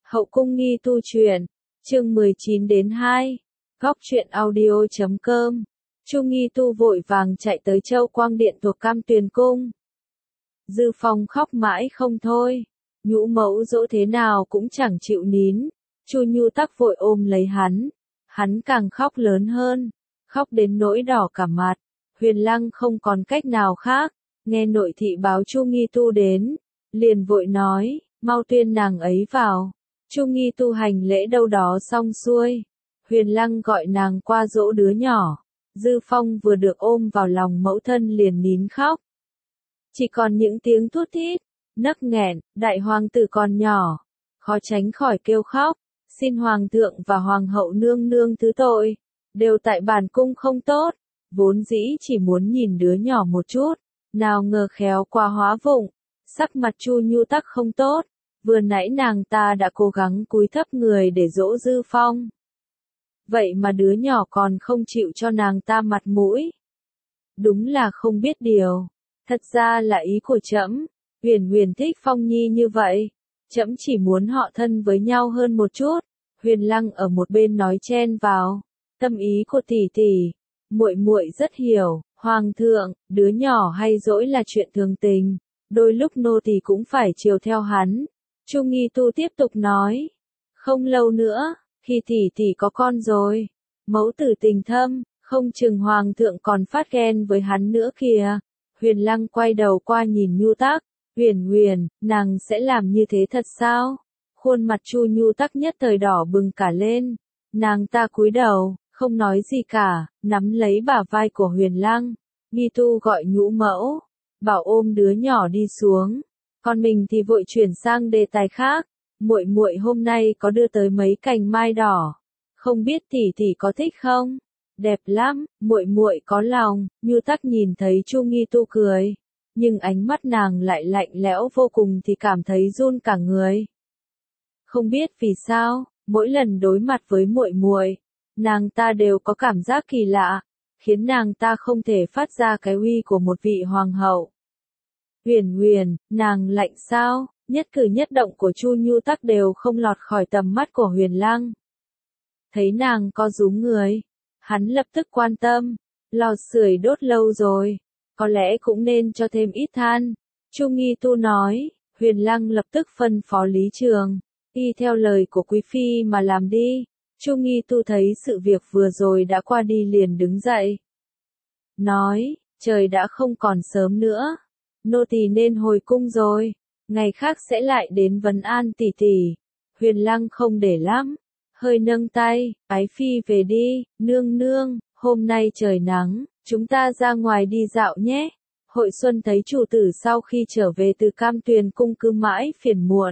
Hậu cung nghi tu truyện, chương 19 đến 2. Góc truyện audio.com. Chu Nghi Tu vội vàng chạy tới Châu Quang Điện thuộc Cam Tuyền cung. Dư Phong khóc mãi không thôi, nhũ mẫu dỗ thế nào cũng chẳng chịu nín. Chu Nhu Tắc vội ôm lấy hắn càng khóc lớn hơn, khóc đến nỗi đỏ cả mặt. Huyền Lăng không còn cách nào khác, nghe nội thị báo Chu Nghi Tu đến, liền vội nói, mau tuyên nàng ấy vào. Chu Nghi Tu hành lễ đâu đó xong xuôi, Huyền Lăng gọi nàng qua dỗ đứa nhỏ. Dư Phong vừa được ôm vào lòng mẫu thân liền nín khóc. Chỉ còn những tiếng thút thít, nấc nghẹn, đại hoàng tử còn nhỏ, khó tránh khỏi kêu khóc, xin hoàng thượng và hoàng hậu nương nương thứ tội, đều tại bản cung không tốt, vốn dĩ chỉ muốn nhìn đứa nhỏ một chút, nào ngờ khéo quá hóa vụng, sắc mặt Chu Nhu Tắc không tốt, vừa nãy nàng ta đã cố gắng cúi thấp người để dỗ Dư Phong. Vậy mà đứa nhỏ còn không chịu cho nàng ta mặt mũi. Đúng là không biết điều. Thật ra là ý của trẫm, Huyền Huyền thích Phong Nhi như vậy, trẫm chỉ muốn họ thân với nhau hơn một chút. Huyền Lăng ở một bên nói chen vào, tâm ý của tỷ tỷ, muội muội rất hiểu, hoàng thượng, đứa nhỏ hay dỗi là chuyện thường tình, đôi lúc nô tỳ cũng phải chiều theo hắn. Chu Nghi Tu tiếp tục nói, không lâu nữa, khi tỷ tỷ có con rồi, mẫu tử tình thâm, không chừng hoàng thượng còn phát ghen với hắn nữa kìa. Huyền Lăng quay đầu qua nhìn Nhu Tắc, Huyền, nàng sẽ làm như thế thật sao? Khuôn mặt Chu Nhu Tắc nhất thời đỏ bừng cả lên, nàng ta cúi đầu, không nói gì cả, nắm lấy bả vai của Huyền Lăng. Nghi Tu gọi nhũ mẫu, bảo ôm đứa nhỏ đi xuống, còn mình thì vội chuyển sang đề tài khác. Muội muội hôm nay có đưa tới mấy cành mai đỏ, không biết tỷ tỷ có thích không? Đẹp lắm, muội muội có lòng. Nhu Tắc nhìn thấy Chu Nghi Tu cười, nhưng ánh mắt nàng lại lạnh lẽo vô cùng thì cảm thấy run cả người. Không biết vì sao, mỗi lần đối mặt với muội muội, nàng ta đều có cảm giác kỳ lạ, khiến nàng ta không thể phát ra cái uy của một vị hoàng hậu. Huyền, nàng lạnh sao? Nhất cử nhất động của Chu Nhu Tắc đều không lọt khỏi tầm mắt của Huyền Lăng. Thấy nàng co rúm người, hắn lập tức quan tâm, lò sưởi đốt lâu rồi, có lẽ cũng nên cho thêm ít than. Chu Nghi Tu nói. Huyền Lăng lập tức phân phó Lý Trường, y theo lời của quý phi mà làm đi. Chu Nghi Tu thấy sự việc vừa rồi đã qua đi liền đứng dậy, nói, trời đã không còn sớm nữa, nô tỳ nên hồi cung rồi, ngày khác sẽ lại đến vấn an tỷ tỷ. Huyền Lăng không để lắm, hơi nâng tay, ái phi về đi, nương, hôm nay trời nắng, chúng ta ra ngoài đi dạo nhé. Hội Xuân thấy chủ tử sau khi trở về từ Cam Tuyền cung cứ mãi phiền muộn,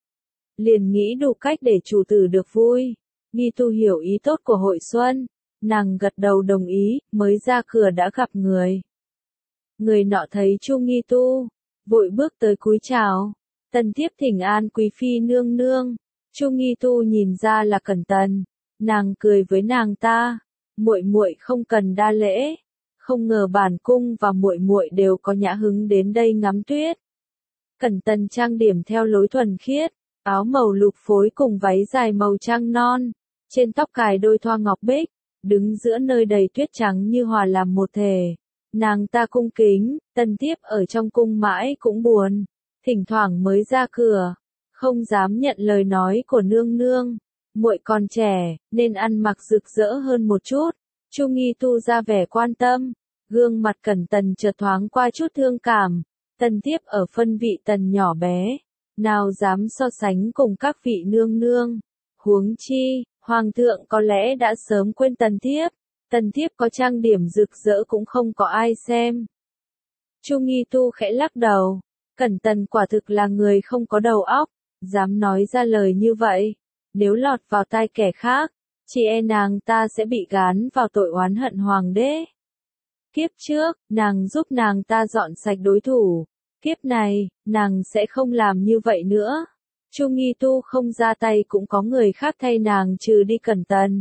liền nghĩ đủ cách để chủ tử được vui. Nghi Tu hiểu ý tốt của Hội Xuân, nàng gật đầu đồng ý, mới ra cửa đã gặp người. Người nọ thấy Chu Nghi Tu, vội bước tới cúi chào, tần thiếp thỉnh an quý phi nương. Chu Nghi Tu nhìn ra là Cẩn Tần, nàng cười với nàng ta, muội không cần đa lễ, không ngờ bản cung và muội đều có nhã hứng đến đây ngắm tuyết. Cẩn Tần trang điểm theo lối thuần khiết, áo màu lục phối cùng váy dài màu trăng non, trên tóc cài đôi thoa ngọc bích, đứng giữa nơi đầy tuyết trắng như hòa làm một thể. Nàng ta cung kính, tần thiếp ở trong cung mãi cũng buồn, thỉnh thoảng mới ra cửa, không dám nhận lời nói của nương. Muội còn trẻ, nên ăn mặc rực rỡ hơn một chút. Chu Nghi Tu ra vẻ quan tâm, gương mặt Cẩn Tần chợt thoáng qua chút thương cảm. Tần thiếp ở phân vị tần nhỏ bé, nào dám so sánh cùng các vị nương. Huống chi, hoàng thượng có lẽ đã sớm quên tần thiếp có trang điểm rực rỡ cũng không có ai xem. Chu Nghi Tu khẽ lắc đầu, Cẩn Tần quả thực là người không có đầu óc, dám nói ra lời như vậy, nếu lọt vào tai kẻ khác, chỉ e nàng ta sẽ bị gán vào tội oán hận hoàng đế. Kiếp trước, nàng giúp nàng ta dọn sạch đối thủ, kiếp này, nàng sẽ không làm như vậy nữa. Chu Nghi Tu không ra tay cũng có người khác thay nàng trừ đi Cẩn Tần.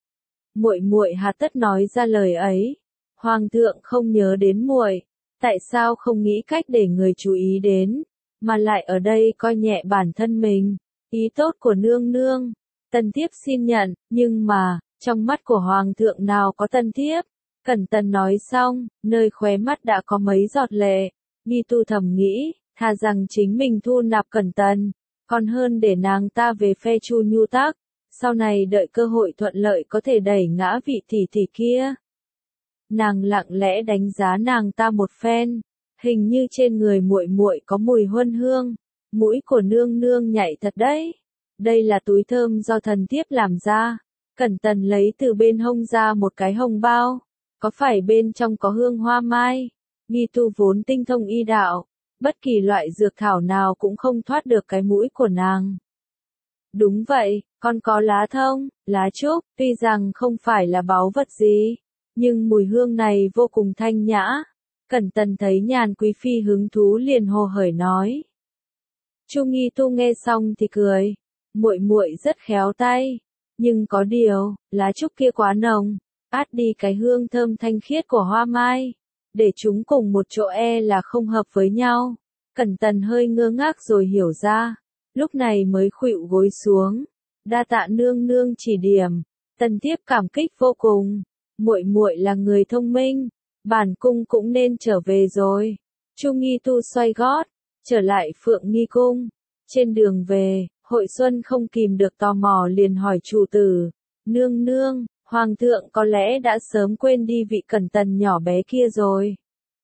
Muội hà tất nói ra lời ấy, hoàng thượng không nhớ đến muội, tại sao không nghĩ cách để người chú ý đến, mà lại ở đây coi nhẹ bản thân mình. Ý tốt của nương nương, tần thiếp xin nhận, nhưng mà, trong mắt của hoàng thượng nào có tần thiếp. Cẩn Tần nói xong, nơi khóe mắt đã có mấy giọt lệ. Nghi Tu thầm nghĩ, thà rằng chính mình thu nạp Cẩn Tần, còn hơn để nàng ta về phe Chu Nhu Tắc, sau này đợi cơ hội thuận lợi có thể đẩy ngã vị tỷ tỷ kia. Nàng lặng lẽ đánh giá nàng ta một phen, hình như trên người muội muội có mùi huân hương, mũi của nương nương nhạy thật đấy. Đây là túi thơm do thần thiếp làm ra. Cẩn Tần lấy từ bên hông ra một cái hồng bao, có phải bên trong có hương hoa mai? Nghi Tu vốn tinh thông y đạo, bất kỳ loại dược thảo nào cũng không thoát được cái mũi của nàng. Đúng vậy, con có lá thông, lá trúc, tuy rằng không phải là báu vật gì, nhưng mùi hương này vô cùng thanh nhã. Cẩn Tần thấy Nhàn Quý Phi hứng thú liền hồ hởi nói. Chu Nghi Tu nghe xong thì cười, muội muội rất khéo tay, nhưng có điều, lá trúc kia quá nồng, át đi cái hương thơm thanh khiết của hoa mai, để chúng cùng một chỗ là không hợp với nhau. Cẩn Tần hơi ngơ ngác rồi hiểu ra, lúc này mới khuỵu gối xuống, đa tạ nương nương chỉ điểm. Tần thiếp cảm kích vô cùng, muội muội là người thông minh, bản cung cũng nên trở về rồi. Chu Nghi Tu xoay gót, trở lại Phượng Nghi cung. Trên đường về, Hội Xuân không kìm được tò mò liền hỏi chủ tử, nương nương, hoàng thượng có lẽ đã sớm quên đi vị Cẩn Tần nhỏ bé kia rồi.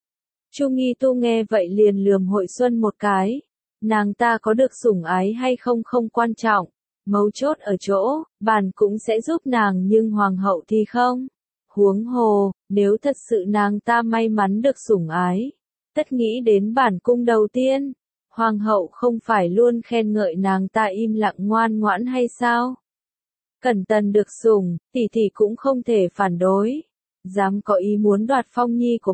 Chu Nghi Tu nghe vậy liền lườm Hội Xuân một cái, nàng ta có được sủng ái hay không không quan trọng, mấu chốt ở chỗ, bản cũng sẽ giúp nàng nhưng hoàng hậu thì không. Huống hồ, nếu thật sự nàng ta may mắn được sủng ái, tất nghĩ đến bản cung đầu tiên. Hoàng hậu không phải luôn khen ngợi nàng ta im lặng ngoan ngoãn hay sao? Cẩn Tần được sủng, tỷ tỷ cũng không thể phản đối. Dám có ý muốn đoạt phong nhi của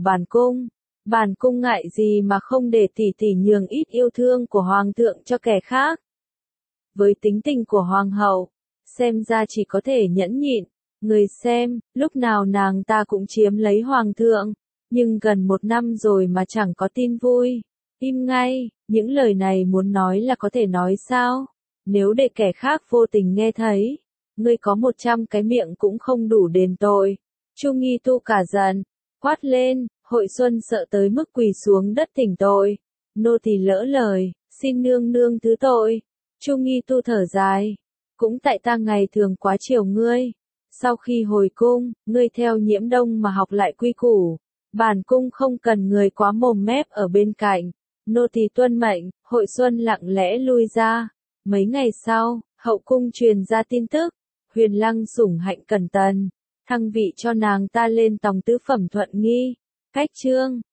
bản cung ngại gì mà không để tỷ tỷ nhường ít yêu thương của hoàng thượng cho kẻ khác. Với tính tình của hoàng hậu, xem ra chỉ có thể nhẫn nhịn. Người xem, lúc nào nàng ta cũng chiếm lấy hoàng thượng, nhưng gần 1 năm rồi mà chẳng có tin vui. Im ngay, những lời này muốn nói là có thể nói sao? Nếu để kẻ khác vô tình nghe thấy, ngươi có 100 cái miệng cũng không đủ đền tội. Chu Nghi Tu cả giận, quát lên, Hội Xuân sợ tới mức quỳ xuống đất thỉnh tội. Nô tỳ lỡ lời, xin nương nương thứ tội. Chu Nghi Tu thở dài, cũng tại ta ngày thường quá chiều ngươi. Sau khi hồi cung, ngươi theo Nhiễm Đông mà học lại quy củ. Bản cung không cần người quá mồm mép ở bên cạnh. Nô tỳ tuân mệnh. Hội Xuân lặng lẽ lui ra. Mấy ngày sau, hậu cung truyền ra tin tức, Huyền Lăng sủng hạnh Cẩn Tần, thăng vị cho nàng ta lên tòng tứ phẩm Thuận Nghi. Cách chương